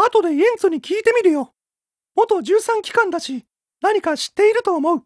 後でイエンツに聞いてみるよ。元13機関だし、何か知っていると思う。